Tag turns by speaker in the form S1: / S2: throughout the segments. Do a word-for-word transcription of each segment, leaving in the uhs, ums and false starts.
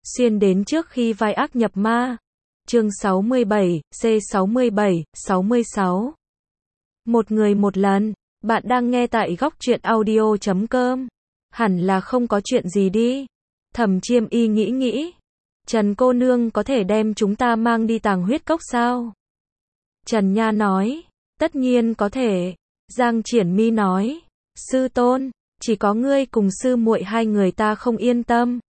S1: Xuyên đến trước khi vai ác nhập ma. Chương sáu mươi bảy, C sáu mươi bảy, sáu mươi sáu. Một người một lần. Bạn đang nghe tại góc truyện audio chấm com. Hẳn là không có chuyện gì đi. Thẩm Chiêm Y nghĩ nghĩ. Trần cô nương có thể đem chúng ta mang đi Tàng Huyết Cốc sao? Trần Nha nói. Tất nhiên có thể. Giang Triển Mi nói. Sư tôn, chỉ có ngươi cùng sư muội hai người ta không yên tâm.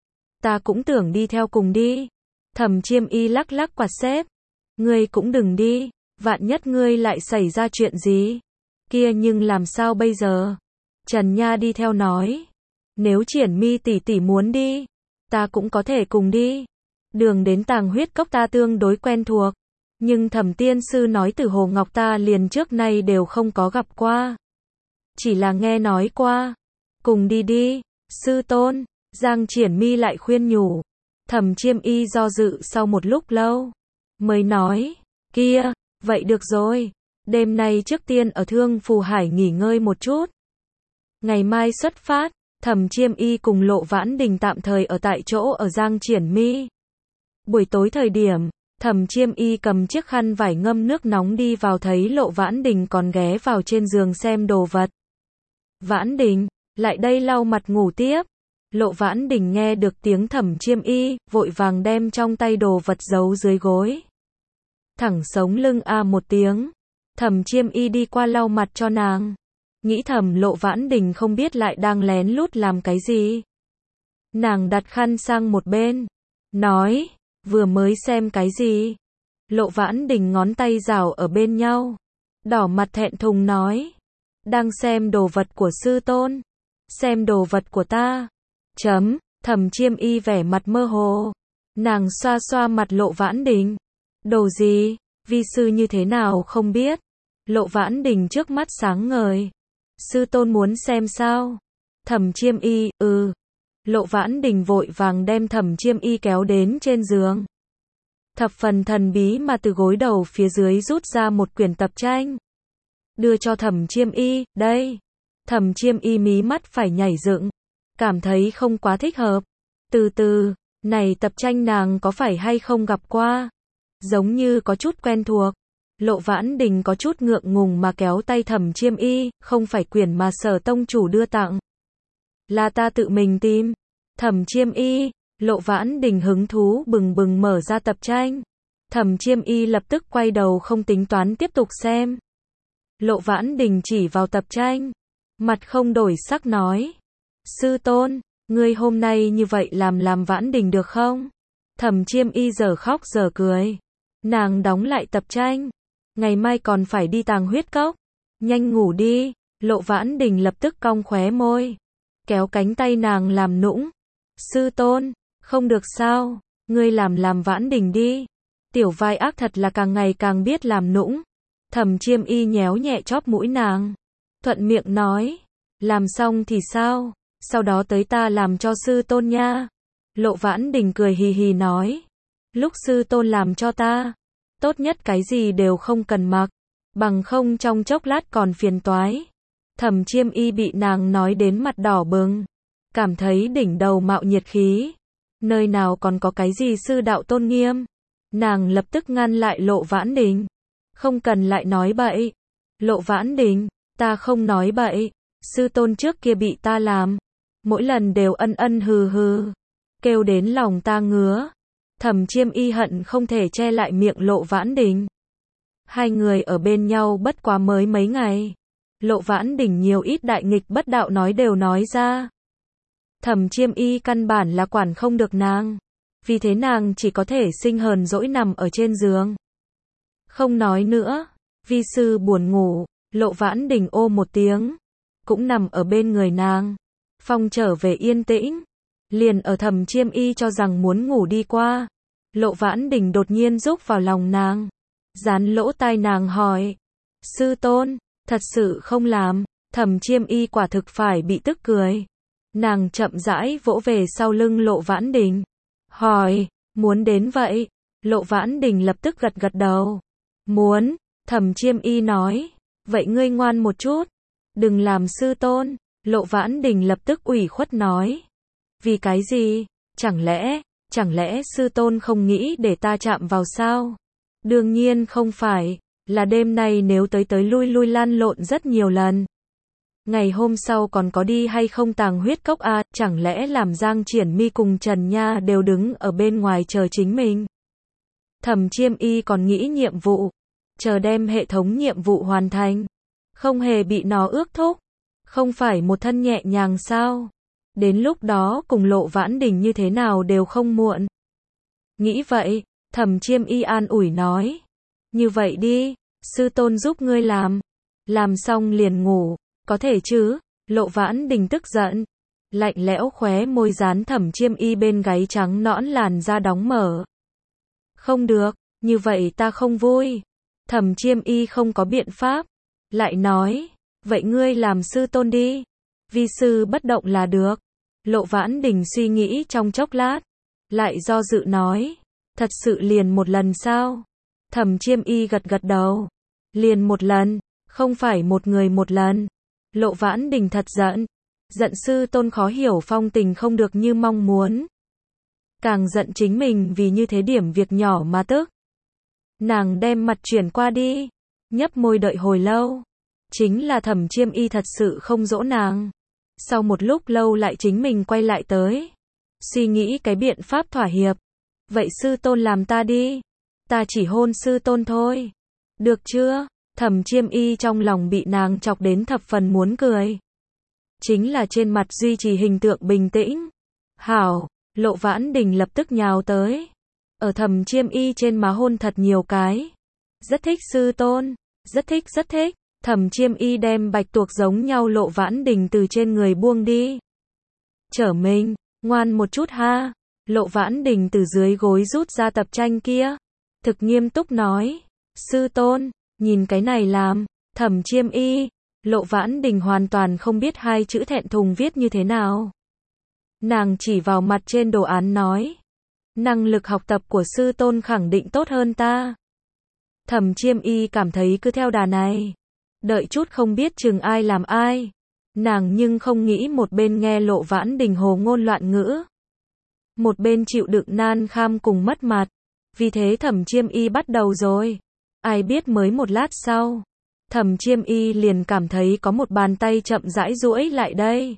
S1: Ta cũng tưởng đi theo cùng đi. Thẩm Chiêm Y lắc lắc quạt xếp. Ngươi cũng đừng đi, vạn nhất ngươi lại xảy ra chuyện gì. Kia nhưng làm sao bây giờ? Trần Nha đi theo nói. Nếu Triển Mi tỷ tỷ muốn đi, ta cũng có thể cùng đi. Đường đến Tàng Huyết Cốc ta tương đối quen thuộc. Nhưng Thẩm tiên sư nói Tử Hồ Ngọc ta liền trước nay đều không có gặp qua. Chỉ là nghe nói qua. Cùng đi đi, sư tôn. Giang Triển Mi lại khuyên nhủ. Thẩm Chiêm Y do dự sau một lúc lâu, mới nói, kia, vậy được rồi, đêm nay trước tiên ở Thương Phù Hải nghỉ ngơi một chút. Ngày mai xuất phát, Thẩm Chiêm Y cùng Lộ Vãn Đình tạm thời ở tại chỗ ở Giang Triển Mi. Buổi tối thời điểm, Thẩm Chiêm Y cầm chiếc khăn vải ngâm nước nóng đi vào thấy Lộ Vãn Đình còn ghé vào trên giường xem đồ vật. Vãn Đình, lại đây lau mặt ngủ tiếp. Lộ Vãn Đình nghe được tiếng Thẩm Chiêm Y, vội vàng đem trong tay đồ vật giấu dưới gối. Thẳng sống lưng a một tiếng. Thẩm Chiêm Y đi qua lau mặt cho nàng. Nghĩ thầm Lộ Vãn Đình không biết lại đang lén lút làm cái gì. Nàng đặt khăn sang một bên. Nói, vừa mới xem cái gì? Lộ Vãn Đình ngón tay rảo ở bên nhau. Đỏ mặt thẹn thùng nói. Đang xem đồ vật của sư tôn. Xem đồ vật của ta. Chấm, Thẩm Chiêm Y vẻ mặt mơ hồ. Nàng xoa xoa mặt Lộ Vãn Đình. Đồ gì? Vi sư như thế nào không biết? Lộ Vãn Đình trước mắt sáng ngời. Sư tôn muốn xem sao? Thẩm Chiêm Y, ừ. Lộ Vãn Đình vội vàng đem Thẩm Chiêm Y kéo đến trên giường. Thập phần thần bí mà từ gối đầu phía dưới rút ra một quyển tập tranh. Đưa cho Thẩm Chiêm Y, đây. Thẩm Chiêm Y mí mắt phải nhảy dựng. Cảm thấy không quá thích hợp. Từ từ, này tập tranh nàng có phải hay không gặp qua? Giống như có chút quen thuộc. Lộ Vãn Đình có chút ngượng ngùng mà kéo tay Thẩm Chiêm Y, không phải quyển mà Sở tông chủ đưa tặng. Là ta tự mình tìm. Thẩm Chiêm Y, Lộ Vãn Đình hứng thú bừng bừng mở ra tập tranh. Thẩm Chiêm Y lập tức quay đầu không tính toán tiếp tục xem. Lộ Vãn Đình chỉ vào tập tranh. Mặt không đổi sắc nói. Sư tôn, ngươi hôm nay như vậy làm làm Vãn Đình được không? Thẩm Chiêm Y giờ khóc giờ cười. Nàng đóng lại tập tranh. Ngày mai còn phải đi Tàng Huyết Cốc. Nhanh ngủ đi. Lộ Vãn Đình lập tức cong khóe môi. Kéo cánh tay nàng làm nũng. Sư tôn, không được sao? Ngươi làm làm Vãn Đình đi. Tiểu vai ác thật là càng ngày càng biết làm nũng. Thẩm Chiêm Y nhéo nhẹ chóp mũi nàng. Thuận miệng nói. Làm xong thì sao? Sau đó tới ta làm cho sư tôn nha. Lộ Vãn Đình cười hì hì nói. Lúc sư tôn làm cho ta, tốt nhất cái gì đều không cần mặc, bằng không trong chốc lát còn phiền toái. Thẩm Chiêm Y bị nàng nói đến mặt đỏ bừng, cảm thấy đỉnh đầu mạo nhiệt khí. Nơi nào còn có cái gì sư đạo tôn nghiêm. Nàng lập tức ngăn lại Lộ Vãn Đình. Không cần lại nói bậy. Lộ Vãn Đình, ta không nói bậy. Sư tôn trước kia bị ta làm. Mỗi lần đều ân ân hừ hừ. Kêu đến lòng ta ngứa. Thẩm Chiêm Y hận không thể che lại miệng Lộ Vãn Đình. Hai người ở bên nhau bất quá mới mấy ngày. Lộ Vãn Đình nhiều ít đại nghịch bất đạo nói đều nói ra. Thẩm Chiêm Y căn bản là quản không được nàng. Vì thế nàng chỉ có thể sinh hờn dỗi nằm ở trên giường. Không nói nữa. Vi sư buồn ngủ. Lộ Vãn Đình ô một tiếng. Cũng nằm ở bên người nàng. Phong trở về yên tĩnh. Liền ở Thẩm Chiêm Y cho rằng muốn ngủ đi qua. Lộ Vãn Đình đột nhiên rúc vào lòng nàng. Dán lỗ tai nàng hỏi. Sư tôn, thật sự không làm. Thẩm Chiêm Y quả thực phải bị tức cười. Nàng chậm rãi vỗ về sau lưng Lộ Vãn Đình. Hỏi, muốn đến vậy? Lộ Vãn Đình lập tức gật gật đầu. Muốn, Thẩm Chiêm Y nói. Vậy ngươi ngoan một chút. Đừng làm sư tôn. Lộ Vãn Đình lập tức ủy khuất nói. Vì cái gì? Chẳng lẽ, chẳng lẽ sư tôn không nghĩ để ta chạm vào sao? Đương nhiên không phải, là đêm nay nếu tới tới lui lui lăn lộn rất nhiều lần. Ngày hôm sau còn có đi hay không Tàng Huyết Cốc à, chẳng lẽ làm Giang Triển Mi cùng Trần Nha đều đứng ở bên ngoài chờ chính mình? Thẩm Chiêm Y còn nghĩ nhiệm vụ, chờ đem hệ thống nhiệm vụ hoàn thành, không hề bị nó ước thúc, không phải một thân nhẹ nhàng sao? Đến lúc đó cùng Lộ Vãn Đình như thế nào đều không muộn. Nghĩ vậy, Thẩm Chiêm Y an ủi nói, như vậy đi, sư tôn giúp ngươi làm, làm xong liền ngủ, có thể chứ? Lộ Vãn Đình tức giận, lạnh lẽo khóe môi dán Thẩm Chiêm Y bên gáy trắng nõn làn da đóng mở. Không được, như vậy ta không vui. Thẩm Chiêm Y không có biện pháp, lại nói, vậy ngươi làm sư tôn đi, vi sư bất động là được. Lộ Vãn Đình suy nghĩ trong chốc lát, lại do dự nói, thật sự liền một lần sao? Thẩm Chiêm Y gật gật đầu, liền một lần, không phải một người một lần. Lộ Vãn Đình thật giận, giận sư tôn khó hiểu phong tình không được như mong muốn. Càng giận chính mình vì như thế điểm việc nhỏ mà tức. Nàng đem mặt chuyển qua đi, nhấp môi đợi hồi lâu. Chính là Thẩm Chiêm Y thật sự không dỗ nàng. Sau một lúc lâu lại chính mình quay lại tới, suy nghĩ cái biện pháp thỏa hiệp. Vậy sư tôn làm ta đi, ta chỉ hôn sư tôn thôi, được chưa? Thẩm Chiêm Y trong lòng bị nàng chọc đến thập phần muốn cười. Chính là trên mặt duy trì hình tượng bình tĩnh. Hảo, Lộ Vãn Đình lập tức nhào tới, ở Thẩm Chiêm Y trên má hôn thật nhiều cái. Rất thích sư tôn, rất thích rất thích. Thẩm Chiêm Y đem bạch tuộc giống nhau Lộ Vãn Đình từ trên người buông đi. Trở mình, ngoan một chút ha. Lộ Vãn Đình từ dưới gối rút ra tập tranh kia, thực nghiêm túc nói, sư tôn, nhìn cái này làm. Thẩm Chiêm Y, Lộ Vãn Đình hoàn toàn không biết hai chữ thẹn thùng viết như thế nào. Nàng chỉ vào mặt trên đồ án nói, năng lực học tập của sư tôn khẳng định tốt hơn ta. Thẩm Chiêm Y cảm thấy cứ theo đà này, đợi chút không biết chừng ai làm ai. Nàng nhưng không nghĩ một bên nghe Lộ Vãn Đình hồ ngôn loạn ngữ, một bên chịu đựng nan kham cùng mất mặt. Vì thế Thẩm Chiêm Y bắt đầu rồi. Ai biết mới một lát sau, Thẩm Chiêm Y liền cảm thấy có một bàn tay chậm rãi duỗi lại đây.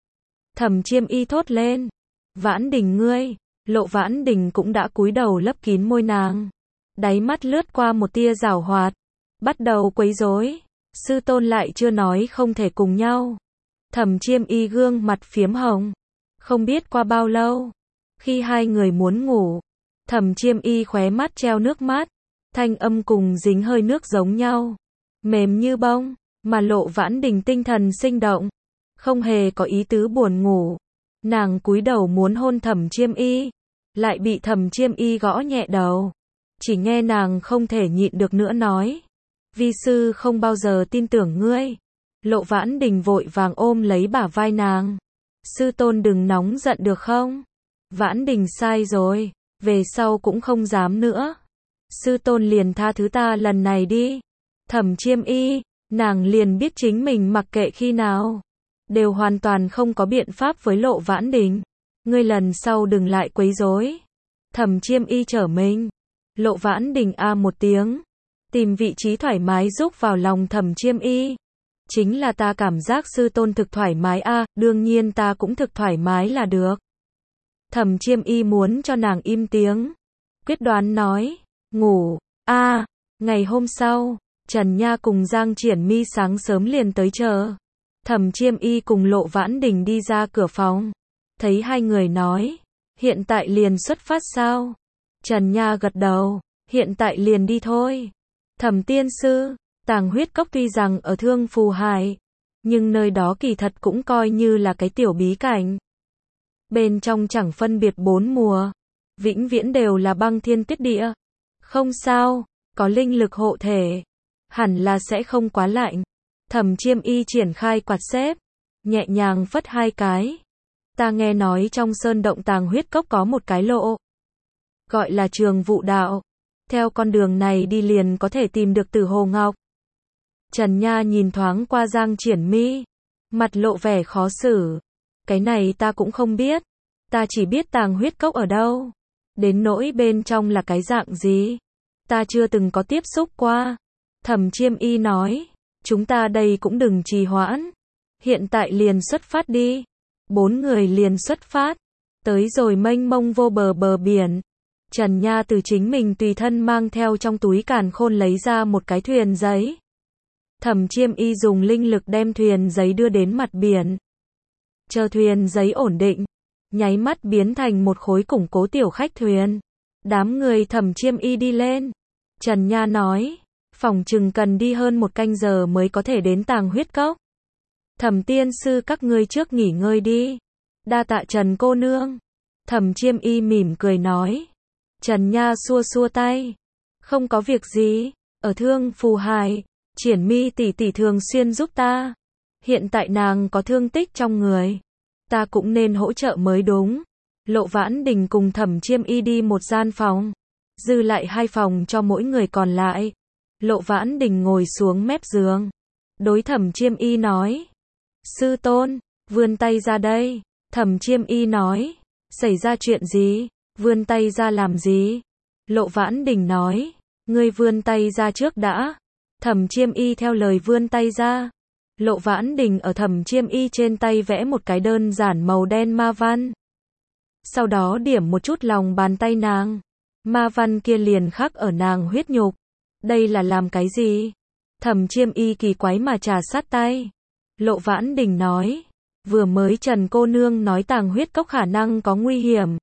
S1: Thẩm Chiêm Y thốt lên, Vãn Đình ngươi. Lộ Vãn Đình cũng đã cúi đầu lấp kín môi nàng, đáy mắt lướt qua một tia giảo hoạt, bắt đầu quấy rối. Sư tôn lại chưa nói không thể cùng nhau. Thẩm Chiêm Y gương mặt phiếm hồng. Không biết qua bao lâu, khi hai người muốn ngủ, Thẩm Chiêm Y khóe mắt treo nước mắt, thanh âm cùng dính hơi nước giống nhau, mềm như bông, mà Lộ Vãn Đình tinh thần sinh động, không hề có ý tứ buồn ngủ. Nàng cúi đầu muốn hôn Thẩm Chiêm Y, lại bị Thẩm Chiêm Y gõ nhẹ đầu. Chỉ nghe nàng không thể nhịn được nữa nói, vi sư không bao giờ tin tưởng ngươi. Lộ Vãn Đình vội vàng ôm lấy bả vai nàng, sư tôn đừng nóng giận được không? Vãn Đình sai rồi, về sau cũng không dám nữa. Sư tôn liền tha thứ ta lần này đi. Thẩm Chiêm Y, nàng liền biết chính mình mặc kệ khi nào, đều hoàn toàn không có biện pháp với Lộ Vãn Đình. Ngươi lần sau đừng lại quấy rối. Thẩm Chiêm Y trở mình. Lộ Vãn Đình a một tiếng, tìm vị trí thoải mái rúc vào lòng Thẩm Chiêm Y. Chính là ta cảm giác sư tôn thực thoải mái a, à, đương nhiên ta cũng thực thoải mái là được. Thẩm Chiêm Y muốn cho nàng im tiếng, quyết đoán nói, ngủ. A, à, ngày hôm sau, Trần Nha cùng Giang Triển Mi sáng sớm liền tới chờ. Thẩm Chiêm Y cùng Lộ Vãn Đình đi ra cửa phòng, thấy hai người nói, hiện tại liền xuất phát sao? Trần Nha gật đầu, hiện tại liền đi thôi. Thẩm tiên sư, Tàng Huyết Cốc tuy rằng ở Thương Phù Hải, nhưng nơi đó kỳ thật cũng coi như là cái tiểu bí cảnh. Bên trong chẳng phân biệt bốn mùa, vĩnh viễn đều là băng thiên tuyết địa. Không sao, có linh lực hộ thể, hẳn là sẽ không quá lạnh. Thẩm Chiêm Y triển khai quạt xếp, nhẹ nhàng phất hai cái. Ta nghe nói trong sơn động Tàng Huyết Cốc có một cái lộ, gọi là Trường Vụ Đạo. Theo con đường này đi liền có thể tìm được Tử Hồ Ngọc. Trần Nha nhìn thoáng qua Giang Triển Mi, mặt lộ vẻ khó xử. Cái này ta cũng không biết, ta chỉ biết Tàng Huyết Cốc ở đâu. Đến nỗi bên trong là cái dạng gì? Ta chưa từng có tiếp xúc qua. Thẩm Chiêm Y nói, chúng ta đây cũng đừng trì hoãn. Hiện tại liền xuất phát đi. Bốn người liền xuất phát. Tới rồi mênh mông vô bờ bờ biển. Trần Nha từ chính mình tùy thân mang theo trong túi càn khôn lấy ra một cái thuyền giấy. Thẩm Chiêm Y dùng linh lực đem thuyền giấy đưa đến mặt biển. Chờ thuyền giấy ổn định, nháy mắt biến thành một khối củng cố tiểu khách thuyền. Đám người Thẩm Chiêm Y đi lên. Trần Nha nói, phòng chừng cần đi hơn một canh giờ mới có thể đến Tàng Huyết Cốc. Thẩm tiên sư các ngươi trước nghỉ ngơi đi. Đa tạ Trần cô nương. Thẩm Chiêm Y mỉm cười nói. Trần Nha xua xua tay. Không có việc gì, ở Thương Phù Hải, Triển Mi tỷ tỷ thường xuyên giúp ta. Hiện tại nàng có thương tích trong người, ta cũng nên hỗ trợ mới đúng. Lộ Vãn Đình cùng Thẩm Chiêm Y đi một gian phòng, dư lại hai phòng cho mỗi người còn lại. Lộ Vãn Đình ngồi xuống mép giường, đối Thẩm Chiêm Y nói. Sư tôn, vươn tay ra đây. Thẩm Chiêm Y nói. Xảy ra chuyện gì? Vươn tay ra làm gì? Lộ Vãn Đình nói. Ngươi vươn tay ra trước đã. Thẩm Chiêm Y theo lời vươn tay ra. Lộ Vãn Đình ở Thẩm Chiêm Y trên tay vẽ một cái đơn giản màu đen ma văn. Sau đó điểm một chút lòng bàn tay nàng. Ma văn kia liền khắc ở nàng huyết nhục. Đây là làm cái gì? Thẩm Chiêm Y kỳ quái mà trà sát tay. Lộ Vãn Đình nói. Vừa mới Trần cô nương nói Tàng Huyết Cốc khả năng có nguy hiểm.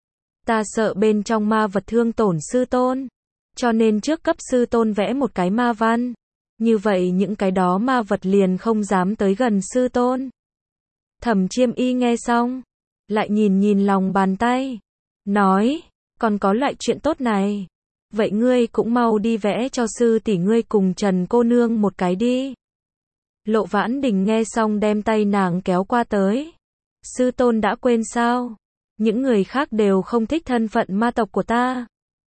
S1: Ta sợ bên trong ma vật thương tổn sư tôn. Cho nên trước cấp sư tôn vẽ một cái ma văn. Như vậy những cái đó ma vật liền không dám tới gần sư tôn. Thẩm Chiêm Y nghe xong, lại nhìn nhìn lòng bàn tay. Nói, còn có loại chuyện tốt này. Vậy ngươi cũng mau đi vẽ cho sư tỷ ngươi cùng Trần cô nương một cái đi. Lộ Vãn Đình nghe xong đem tay nàng kéo qua tới. Sư tôn đã quên sao? Những người khác đều không thích thân phận ma tộc của ta.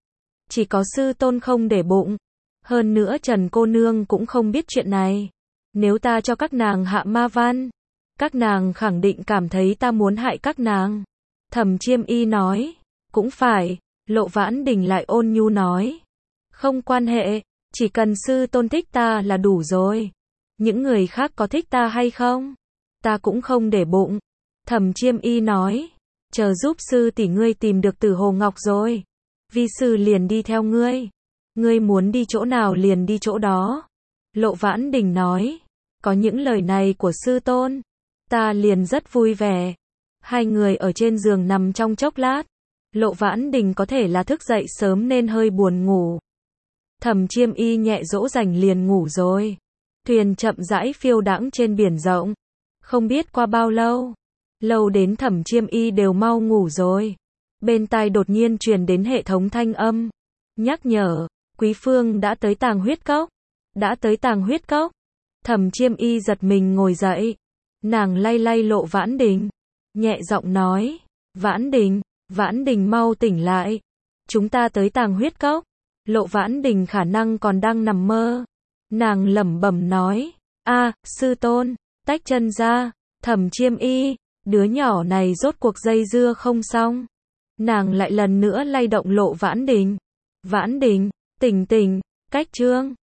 S1: Chỉ có sư tôn không để bụng. Hơn nữa Trần cô nương cũng không biết chuyện này. Nếu ta cho các nàng hạ ma văn, các nàng khẳng định cảm thấy ta muốn hại các nàng. Thẩm Chiêm Y nói. Cũng phải. Lộ Vãn Đình lại ôn nhu nói. Không quan hệ. Chỉ cần sư tôn thích ta là đủ rồi. Những người khác có thích ta hay không? Ta cũng không để bụng. Thẩm Chiêm Y nói. Chờ giúp sư tỷ ngươi tìm được Tử Hồ Ngọc rồi. Vi sư liền đi theo ngươi. Ngươi muốn đi chỗ nào liền đi chỗ đó. Lộ Vãn Đình nói. Có những lời này của sư tôn, ta liền rất vui vẻ. Hai người ở trên giường nằm trong chốc lát. Lộ Vãn Đình có thể là thức dậy sớm nên hơi buồn ngủ. Thẩm Chiêm Y nhẹ dỗ dành liền ngủ rồi. Thuyền chậm rãi phiêu đãng trên biển rộng. Không biết qua bao lâu, lâu đến Thẩm Chiêm Y đều mau ngủ rồi. Bên tai đột nhiên truyền đến hệ thống thanh âm. Nhắc nhở, Quý Phương đã tới Tàng Huyết Cốc. Đã tới Tàng Huyết Cốc. Thẩm Chiêm Y giật mình ngồi dậy. Nàng lay lay Lộ Vãn Đình. Nhẹ giọng nói. Vãn Đình, Vãn Đình mau tỉnh lại. Chúng ta tới Tàng Huyết Cốc. Lộ Vãn Đình khả năng còn đang nằm mơ. Nàng lẩm bẩm nói. A, sư tôn, tách chân ra. Thẩm Chiêm Y, đứa nhỏ này rốt cuộc dây dưa không xong. Nàng lại lần nữa lay động Lộ Vãn Đình. Vãn Đình, tỉnh tỉnh, cách chương.